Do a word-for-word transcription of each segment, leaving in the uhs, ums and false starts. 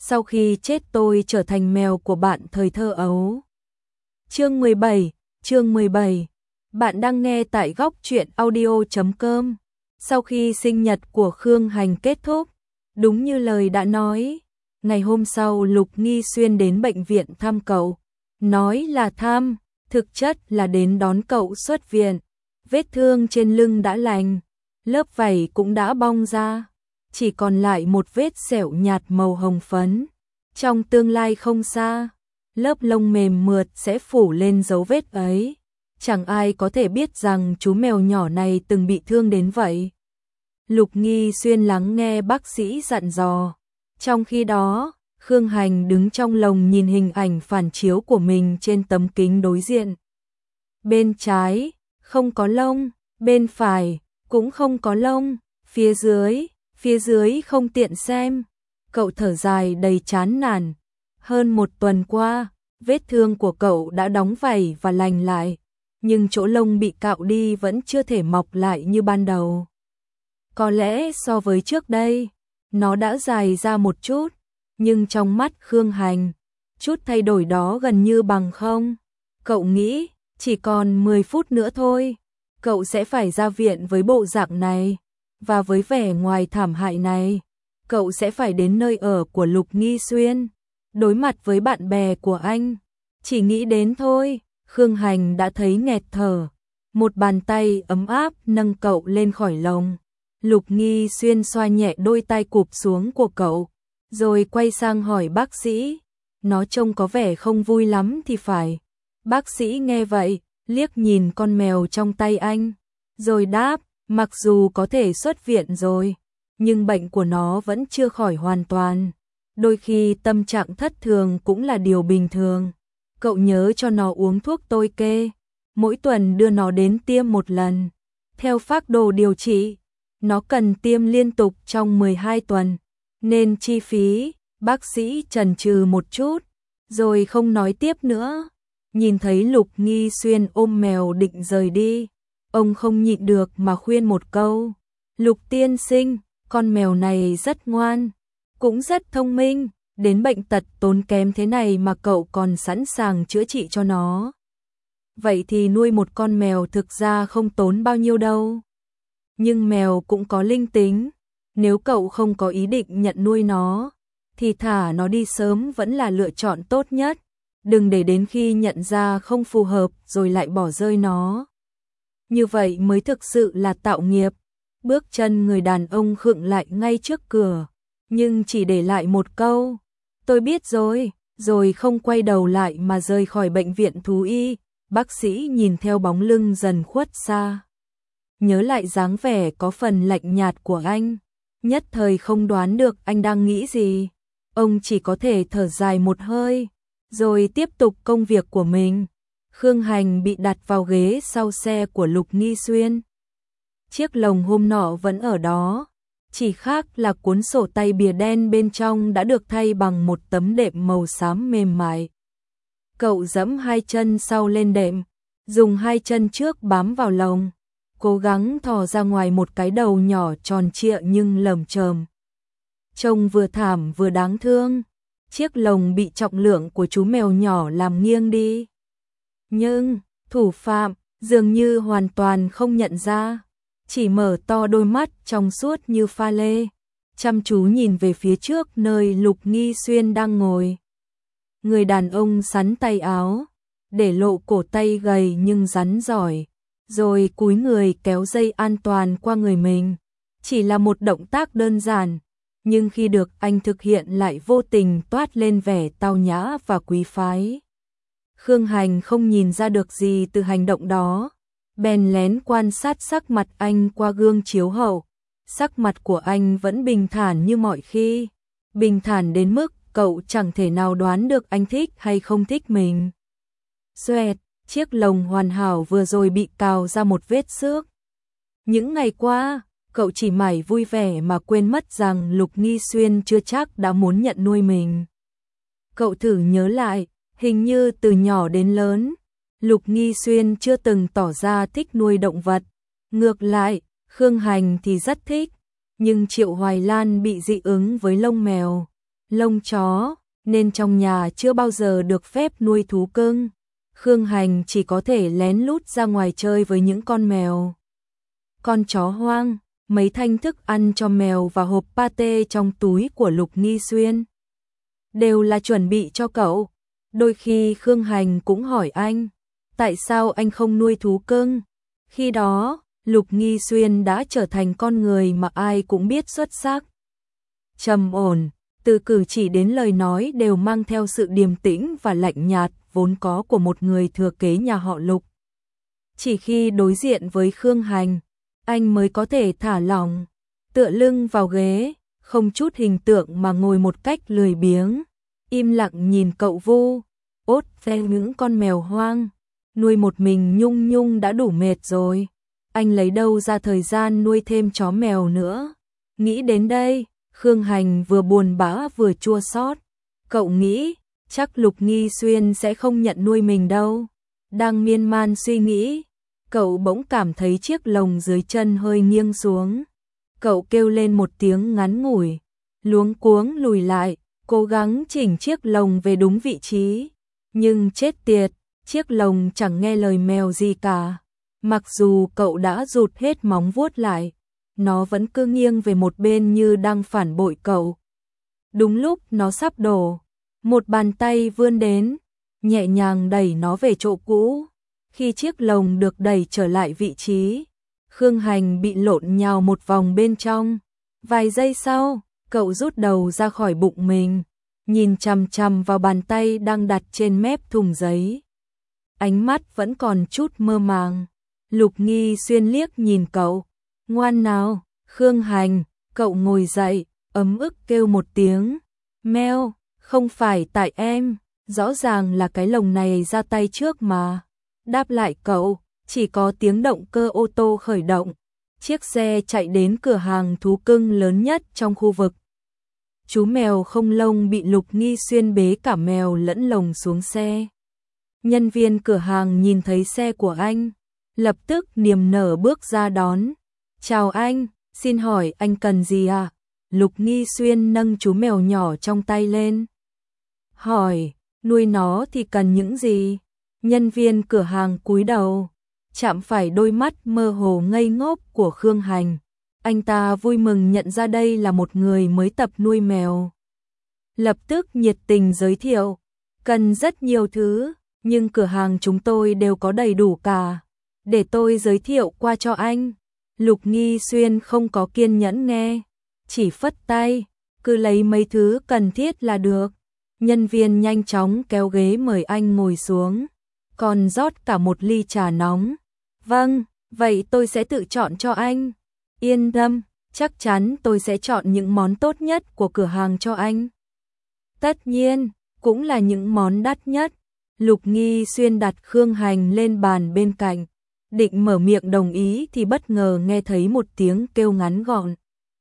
sau khi chết tôi trở thành mèo của bạn thời thơ ấu. Chương mười bảy, chương mười bảy. Bạn đang nghe tại góc truyện audio chấm com. Sau khi sinh nhật của Khương Hành kết thúc, đúng như lời đã nói, ngày hôm sau Lục Nghi Xuyên đến bệnh viện thăm cậu. Nói là thăm, thực chất là đến đón cậu xuất viện. Vết thương trên lưng đã lành, lớp vảy cũng đã bong ra, chỉ còn lại một vết sẹo nhạt màu hồng phấn. Trong tương lai không xa, lớp lông mềm mượt sẽ phủ lên dấu vết ấy. Chẳng ai có thể biết rằng chú mèo nhỏ này từng bị thương đến vậy. Lục Nghi Xuyên lắng nghe bác sĩ dặn dò. Trong khi đó, Khương Hành đứng trong lồng nhìn hình ảnh phản chiếu của mình trên tấm kính đối diện. Bên trái, không có lông, bên phải, cũng không có lông, phía dưới, phía dưới không tiện xem. Cậu thở dài đầy chán nản. Hơn một tuần qua, vết thương của cậu đã đóng vảy và lành lại, nhưng chỗ lông bị cạo đi vẫn chưa thể mọc lại như ban đầu. Có lẽ so với trước đây, nó đã dài ra một chút, nhưng trong mắt Khương Hành, chút thay đổi đó gần như bằng không. Cậu nghĩ, chỉ còn mười phút nữa thôi, cậu sẽ phải ra viện với bộ dạng này, và với vẻ ngoài thảm hại này, cậu sẽ phải đến nơi ở của Lục Nghi Xuyên, đối mặt với bạn bè của anh. Chỉ nghĩ đến thôi, Khương Hành đã thấy nghẹt thở. Một bàn tay ấm áp nâng cậu lên khỏi lồng. Lục Nghi Xuyên xoa nhẹ đôi tay cụp xuống của cậu, rồi quay sang hỏi bác sĩ. Nó trông có vẻ không vui lắm thì phải. Bác sĩ nghe vậy, liếc nhìn con mèo trong tay anh, rồi đáp, mặc dù có thể xuất viện rồi, nhưng bệnh của nó vẫn chưa khỏi hoàn toàn. Đôi khi tâm trạng thất thường cũng là điều bình thường. Cậu nhớ cho nó uống thuốc tôi kê, mỗi tuần đưa nó đến tiêm một lần. Theo phác đồ điều trị, nó cần tiêm liên tục trong mười hai tuần, nên chi phí. Bác sĩ chần chừ một chút, rồi không nói tiếp nữa. Nhìn thấy Lục Nghi Xuyên ôm mèo định rời đi, ông không nhịn được mà khuyên một câu. Lục tiên sinh, con mèo này rất ngoan, cũng rất thông minh, đến bệnh tật tốn kém thế này mà cậu còn sẵn sàng chữa trị cho nó. Vậy thì nuôi một con mèo thực ra không tốn bao nhiêu đâu. Nhưng mèo cũng có linh tính, nếu cậu không có ý định nhận nuôi nó, thì thả nó đi sớm vẫn là lựa chọn tốt nhất. Đừng để đến khi nhận ra không phù hợp rồi lại bỏ rơi nó. Như vậy mới thực sự là tạo nghiệp. Bước chân người đàn ông khựng lại ngay trước cửa, nhưng chỉ để lại một câu, tôi biết rồi, rồi không quay đầu lại mà rời khỏi bệnh viện thú y. Bác sĩ nhìn theo bóng lưng dần khuất xa, nhớ lại dáng vẻ có phần lạnh nhạt của anh, nhất thời không đoán được anh đang nghĩ gì. Ông chỉ có thể thở dài một hơi, rồi tiếp tục công việc của mình. Khương Hành bị đặt vào ghế sau xe của Lục Nghi Xuyên. Chiếc lồng hôm nọ vẫn ở đó, chỉ khác là cuốn sổ tay bìa đen bên trong đã được thay bằng một tấm đệm màu xám mềm mại. Cậu giẫm hai chân sau lên đệm, dùng hai chân trước bám vào lồng, cố gắng thò ra ngoài một cái đầu nhỏ tròn trịa nhưng lởm chởm. Trông vừa thảm vừa đáng thương. Chiếc lồng bị trọng lượng của chú mèo nhỏ làm nghiêng đi. Nhưng, thủ phạm dường như hoàn toàn không nhận ra, chỉ mở to đôi mắt trong suốt như pha lê, chăm chú nhìn về phía trước nơi Lục Nghi Xuyên đang ngồi. Người đàn ông xắn tay áo, để lộ cổ tay gầy nhưng rắn giỏi, rồi cúi người kéo dây an toàn qua người mình. Chỉ là một động tác đơn giản, nhưng khi được anh thực hiện lại vô tình toát lên vẻ tao nhã và quý phái. Khương Hành không nhìn ra được gì từ hành động đó, bèn lén quan sát sắc mặt anh qua gương chiếu hậu. Sắc mặt của anh vẫn bình thản như mọi khi, bình thản đến mức cậu chẳng thể nào đoán được anh thích hay không thích mình. Xoẹt, chiếc lồng hoàn hảo vừa rồi bị cào ra một vết xước. Những ngày qua, cậu chỉ mải vui vẻ mà quên mất rằng Lục Nghi Xuyên chưa chắc đã muốn nhận nuôi mình. Cậu thử nhớ lại, hình như từ nhỏ đến lớn, Lục Nghi Xuyên chưa từng tỏ ra thích nuôi động vật. Ngược lại, Khương Hành thì rất thích, nhưng Triệu Hoài Lan bị dị ứng với lông mèo. lông chó, nên trong nhà chưa bao giờ được phép nuôi thú cưng. Khương Hành chỉ có thể lén lút ra ngoài chơi với những con mèo, con chó hoang, mấy thanh thức ăn cho mèo và hộp pate trong túi của Lục Nghi Xuyên. Đều là chuẩn bị cho cậu. Đôi khi Khương Hành cũng hỏi anh, tại sao anh không nuôi thú cưng? Khi đó, Lục Nghi Xuyên đã trở thành con người mà ai cũng biết xuất sắc. Trầm ổn, từ cử chỉ đến lời nói đều mang theo sự điềm tĩnh và lạnh nhạt vốn có của một người thừa kế nhà họ Lục. Chỉ khi đối diện với Khương Hành, anh mới có thể thả lỏng, tựa lưng vào ghế, không chút hình tượng mà ngồi một cách lười biếng, im lặng nhìn cậu Vu, ốt ve những con mèo hoang, nuôi một mình Nhung Nhung đã đủ mệt rồi, anh lấy đâu ra thời gian nuôi thêm chó mèo nữa. Nghĩ đến đây, Khương Hành vừa buồn bã vừa chua xót. Cậu nghĩ, chắc Lục Nghi Xuyên sẽ không nhận nuôi mình đâu. Đang miên man suy nghĩ, cậu bỗng cảm thấy chiếc lồng dưới chân hơi nghiêng xuống. Cậu kêu lên một tiếng ngắn ngủi, luống cuống lùi lại, cố gắng chỉnh chiếc lồng về đúng vị trí. Nhưng chết tiệt, chiếc lồng chẳng nghe lời mèo gì cả. Mặc dù cậu đã rụt hết móng vuốt lại, nó vẫn cứ nghiêng về một bên như đang phản bội cậu. Đúng lúc nó sắp đổ, một bàn tay vươn đến, nhẹ nhàng đẩy nó về chỗ cũ. Khi chiếc lồng được đẩy trở lại vị trí, Khương Hành bị lộn nhào một vòng bên trong. Vài giây sau, cậu rút đầu ra khỏi bụng mình, nhìn chằm chằm vào bàn tay đang đặt trên mép thùng giấy. Ánh mắt vẫn còn chút mơ màng. Lục Nghi Xuyên liếc nhìn cậu. Ngoan nào, Khương Hành, cậu ngồi dậy, ấm ức kêu một tiếng. Meo, không phải tại em, rõ ràng là cái lồng này ra tay trước mà. Đáp lại cậu, chỉ có tiếng động cơ ô tô khởi động. Chiếc xe chạy đến cửa hàng thú cưng lớn nhất trong khu vực. Chú mèo không lông bị Lục Nghi Xuyên bế cả mèo lẫn lồng xuống xe. Nhân viên cửa hàng nhìn thấy xe của anh, lập tức niềm nở bước ra đón. Chào anh, xin hỏi anh cần gì à? Lục Nghi Xuyên nâng chú mèo nhỏ trong tay lên. Hỏi, nuôi nó thì cần những gì? Nhân viên cửa hàng cúi đầu, chạm phải đôi mắt mơ hồ ngây ngốc của Khương Hành. Anh ta vui mừng nhận ra đây là một người mới tập nuôi mèo. Lập tức nhiệt tình giới thiệu, cần rất nhiều thứ, nhưng cửa hàng chúng tôi đều có đầy đủ cả. Để tôi giới thiệu qua cho anh. Lục Nghi Xuyên không có kiên nhẫn nghe, chỉ phất tay, cứ lấy mấy thứ cần thiết là được. Nhân viên nhanh chóng kéo ghế mời anh ngồi xuống, còn rót cả một ly trà nóng. Vâng, vậy tôi sẽ tự chọn cho anh. Yên tâm, chắc chắn tôi sẽ chọn những món tốt nhất của cửa hàng cho anh. Tất nhiên, cũng là những món đắt nhất. Lục Nghi Xuyên đặt Khương Hành lên bàn bên cạnh, định mở miệng đồng ý thì bất ngờ nghe thấy một tiếng kêu ngắn gọn.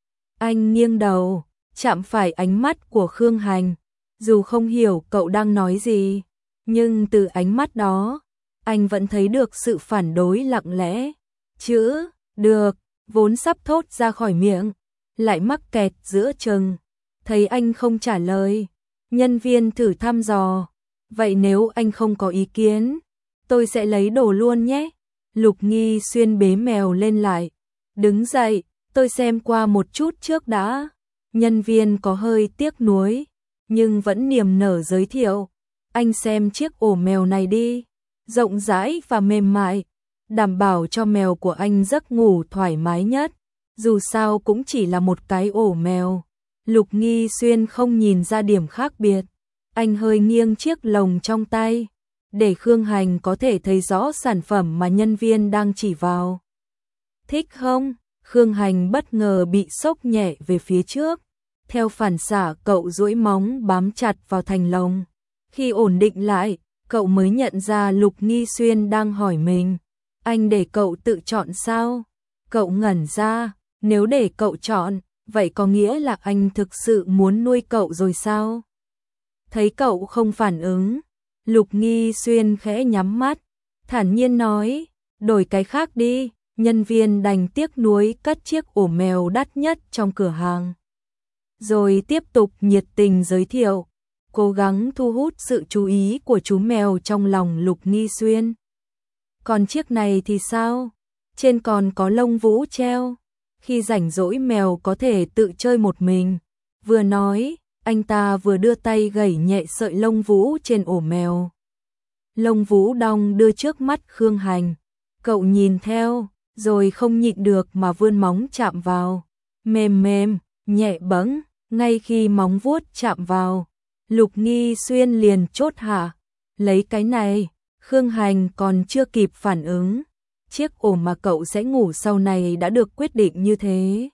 Anh nghiêng đầu, chạm phải ánh mắt của Khương Hành, dù không hiểu cậu đang nói gì, nhưng từ ánh mắt đó, anh vẫn thấy được sự phản đối lặng lẽ. Chữ, được, vốn sắp thốt ra khỏi miệng, lại mắc kẹt giữa chừng. Thấy anh không trả lời, nhân viên thử thăm dò. Vậy nếu anh không có ý kiến, tôi sẽ lấy đồ luôn nhé. Lục Nghi Xuyên bế mèo lên lại. Đứng dậy, tôi xem qua một chút trước đã. Nhân viên có hơi tiếc nuối, nhưng vẫn niềm nở giới thiệu. Anh xem chiếc ổ mèo này đi, rộng rãi và mềm mại, đảm bảo cho mèo của anh giấc ngủ thoải mái nhất. Dù sao cũng chỉ là một cái ổ mèo. Lục Nghi Xuyên không nhìn ra điểm khác biệt. Anh hơi nghiêng chiếc lồng trong tay, để Khương Hành có thể thấy rõ sản phẩm mà nhân viên đang chỉ vào. Thích không? Khương Hành bất ngờ bị sốc nhẹ về phía trước. Theo phản xạ cậu duỗi móng bám chặt vào thành lồng. Khi ổn định lại, cậu mới nhận ra Lục Nghi Xuyên đang hỏi mình. Anh để cậu tự chọn sao? Cậu ngẩn ra, nếu để cậu chọn, vậy có nghĩa là anh thực sự muốn nuôi cậu rồi sao? Thấy cậu không phản ứng, Lục Nghi Xuyên khẽ nhắm mắt, thản nhiên nói, đổi cái khác đi. Nhân viên đành tiếc nuối cất chiếc ổ mèo đắt nhất trong cửa hàng. rồi tiếp tục nhiệt tình giới thiệu, cố gắng thu hút sự chú ý của chú mèo trong lòng Lục Nghi Xuyên. Còn chiếc này thì sao? Trên còn có lông vũ treo. Khi rảnh rỗi mèo có thể tự chơi một mình. Vừa nói, anh ta vừa đưa tay gẩy nhẹ sợi lông vũ trên ổ mèo. Lông vũ đong đưa trước mắt Khương Hành. Cậu nhìn theo, rồi không nhịn được mà vươn móng chạm vào. Mềm mềm, nhẹ bẫng, ngay khi móng vuốt chạm vào, Lục Nghi Xuyên liền chốt hạ. Lấy cái này, Khương Hành còn chưa kịp phản ứng. Chiếc ổ mà cậu sẽ ngủ sau này đã được quyết định như thế.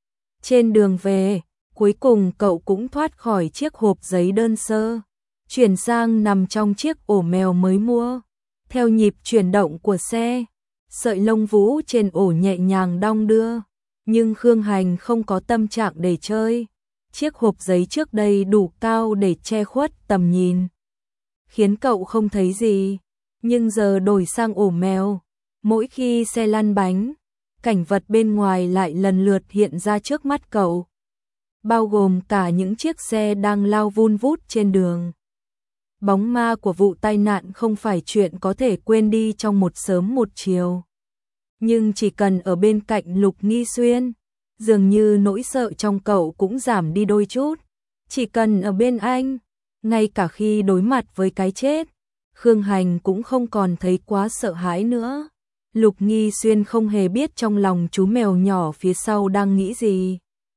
Trên đường về, cuối cùng cậu cũng thoát khỏi chiếc hộp giấy đơn sơ, chuyển sang nằm trong chiếc ổ mèo mới mua. Theo nhịp chuyển động của xe, sợi lông vũ trên ổ nhẹ nhàng đong đưa, nhưng Khương Hành không có tâm trạng để chơi. Chiếc hộp giấy trước đây đủ cao để che khuất tầm nhìn, khiến cậu không thấy gì, nhưng giờ đổi sang ổ mèo, mỗi khi xe lăn bánh, cảnh vật bên ngoài lại lần lượt hiện ra trước mắt cậu, bao gồm cả những chiếc xe đang lao vun vút trên đường. Bóng ma của vụ tai nạn không phải chuyện có thể quên đi trong một sớm một chiều. Nhưng chỉ cần ở bên cạnh Lục Nghi Xuyên, dường như nỗi sợ trong cậu cũng giảm đi đôi chút. Chỉ cần ở bên anh, ngay cả khi đối mặt với cái chết, Khương Hành cũng không còn thấy quá sợ hãi nữa. Lục Nghi Xuyên không hề biết trong lòng chú mèo nhỏ phía sau đang nghĩ gì.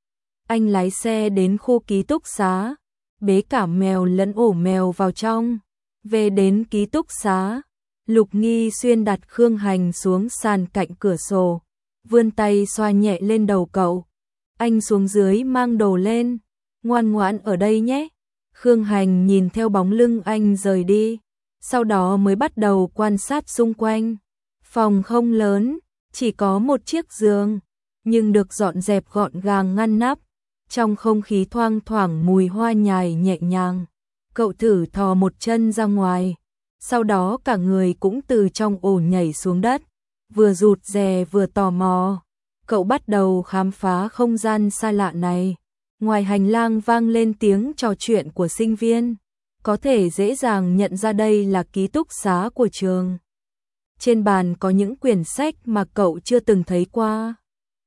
Anh lái xe đến khu ký túc xá, bế cả mèo lẫn ổ mèo vào trong. Về đến ký túc xá, Lục Nghi Xuyên đặt Khương Hành xuống sàn cạnh cửa sổ, vươn tay xoa nhẹ lên đầu cậu. Anh xuống dưới mang đồ lên, ngoan ngoãn ở đây nhé. Khương Hành nhìn theo bóng lưng anh rời đi, sau đó mới bắt đầu quan sát xung quanh. Phòng không lớn, chỉ có một chiếc giường, nhưng được dọn dẹp gọn gàng ngăn nắp. Trong không khí thoang thoảng mùi hoa nhài nhẹ nhàng, cậu thử thò một chân ra ngoài, sau đó cả người cũng từ trong ổ nhảy xuống đất, vừa rụt rè vừa tò mò. Cậu bắt đầu khám phá không gian xa lạ này. Ngoài hành lang vang lên tiếng trò chuyện của sinh viên, có thể dễ dàng nhận ra đây là ký túc xá của trường. Trên bàn có những quyển sách mà cậu chưa từng thấy qua.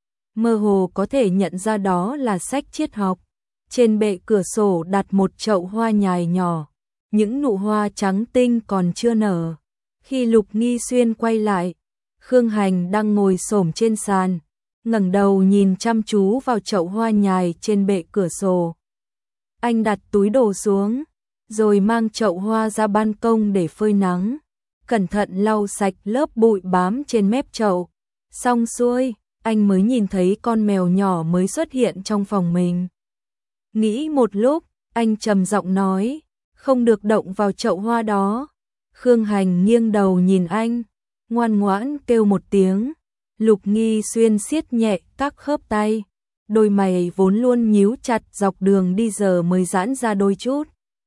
Mơ hồ có thể nhận ra đó là sách triết học. Trên bệ cửa sổ đặt một chậu hoa nhài nhỏ, những nụ hoa trắng tinh còn chưa nở. Khi Lục Nghi Xuyên quay lại, Khương Hành đang ngồi xổm trên sàn, ngẩng đầu nhìn chăm chú vào chậu hoa nhài trên bệ cửa sổ. Anh đặt túi đồ xuống, rồi mang chậu hoa ra ban công để phơi nắng, cẩn thận lau sạch lớp bụi bám trên mép chậu. Xong xuôi, anh mới nhìn thấy con mèo nhỏ mới xuất hiện trong phòng mình. Nghĩ một lúc, anh trầm giọng nói, không được động vào chậu hoa đó. Khương Hành nghiêng đầu nhìn anh, ngoan ngoãn kêu một tiếng. Lục Nghi Xuyên siết nhẹ các khớp tay, đôi mày vốn luôn nhíu chặt dọc đường đi giờ mới giãn ra đôi chút.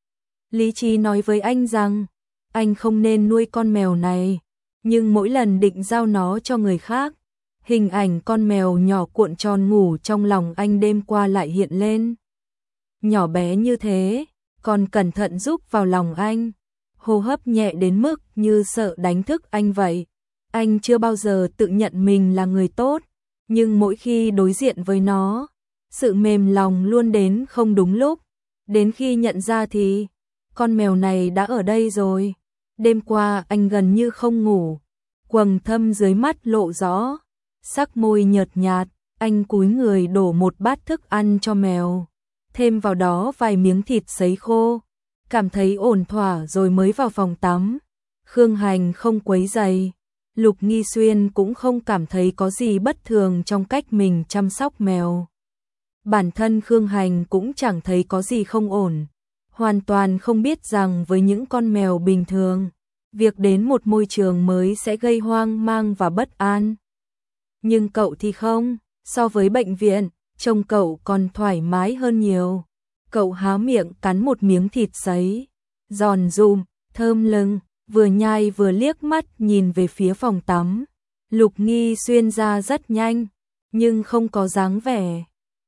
Lý trí nói với anh rằng, anh không nên nuôi con mèo này, nhưng mỗi lần định giao nó cho người khác, hình ảnh con mèo nhỏ cuộn tròn ngủ trong lòng anh đêm qua lại hiện lên. Nhỏ bé như thế, còn cẩn thận giúp vào lòng anh, hô hấp nhẹ đến mức như sợ đánh thức anh vậy. Anh chưa bao giờ tự nhận mình là người tốt, nhưng mỗi khi đối diện với nó, sự mềm lòng luôn đến không đúng lúc. Đến khi nhận ra thì, con mèo này đã ở đây rồi. Đêm qua anh gần như không ngủ, quầng thâm dưới mắt lộ rõ, sắc môi nhợt nhạt, anh cúi người đổ một bát thức ăn cho mèo, thêm vào đó vài miếng thịt sấy khô, cảm thấy ổn thỏa rồi mới vào phòng tắm. Khương Hành không quấy rầy, Lục Nghi Xuyên cũng không cảm thấy có gì bất thường trong cách mình chăm sóc mèo. Bản thân Khương Hành cũng chẳng thấy có gì không ổn, hoàn toàn không biết rằng với những con mèo bình thường, việc đến một môi trường mới sẽ gây hoang mang và bất an. Nhưng cậu thì không, so với bệnh viện, trông cậu còn thoải mái hơn nhiều. Cậu há miệng cắn một miếng thịt sấy, giòn giụm, thơm lừng, vừa nhai vừa liếc mắt nhìn về phía phòng tắm. Lục Nghi Xuyên ra rất nhanh, nhưng không có dáng vẻ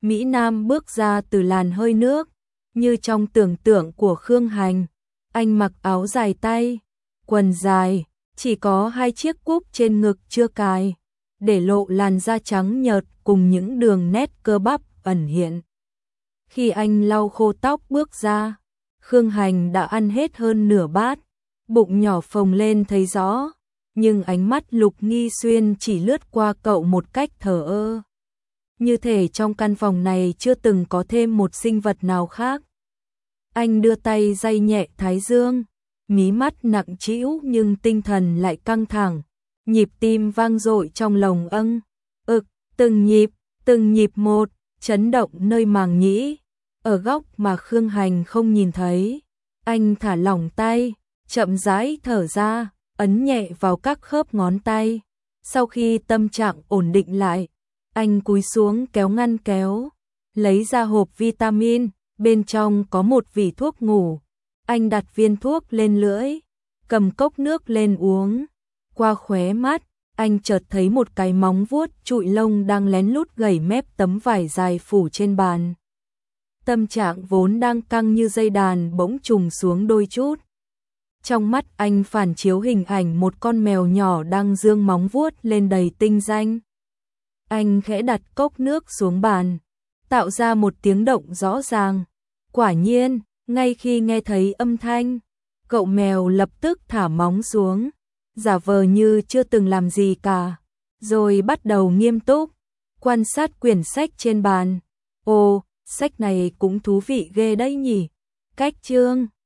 Mỹ Nam bước ra từ làn hơi nước, như trong tưởng tượng của Khương Hành. Anh mặc áo dài tay, quần dài, chỉ có hai chiếc cúc trên ngực chưa cài, để lộ làn da trắng nhợt cùng những đường nét cơ bắp ẩn hiện. Khi anh lau khô tóc bước ra, Khương Hành đã ăn hết hơn nửa bát, bụng nhỏ phồng lên thấy rõ, nhưng ánh mắt Lục Nghi Xuyên chỉ lướt qua cậu một cách thờ ơ. Như thể trong căn phòng này chưa từng có thêm một sinh vật nào khác. Anh đưa tay day nhẹ thái dương, mí mắt nặng trĩu nhưng tinh thần lại căng thẳng, nhịp tim vang dội trong lồng âng, ực, từng nhịp, từng nhịp một, chấn động nơi màng nhĩ, ở góc mà Khương Hành không nhìn thấy. Anh thả lỏng tay, chậm rãi thở ra, ấn nhẹ vào các khớp ngón tay. Sau khi tâm trạng ổn định lại, anh cúi xuống kéo ngăn kéo, lấy ra hộp vitamin, bên trong có một vỉ thuốc ngủ. Anh đặt viên thuốc lên lưỡi, cầm cốc nước lên uống. Qua khóe mắt, anh chợt thấy một cái móng vuốt trụi lông đang lén lút gẩy mép tấm vải dài phủ trên bàn. Tâm trạng vốn đang căng như dây đàn bỗng trùng xuống đôi chút. Trong mắt anh phản chiếu hình ảnh một con mèo nhỏ đang giương móng vuốt lên đầy tinh danh. Anh khẽ đặt cốc nước xuống bàn, tạo ra một tiếng động rõ ràng. Quả nhiên, ngay khi nghe thấy âm thanh, cậu mèo lập tức thả móng xuống, giả vờ như chưa từng làm gì cả, rồi bắt đầu nghiêm túc quan sát quyển sách trên bàn. Ồ, sách này cũng thú vị ghê đấy nhỉ. Cách chương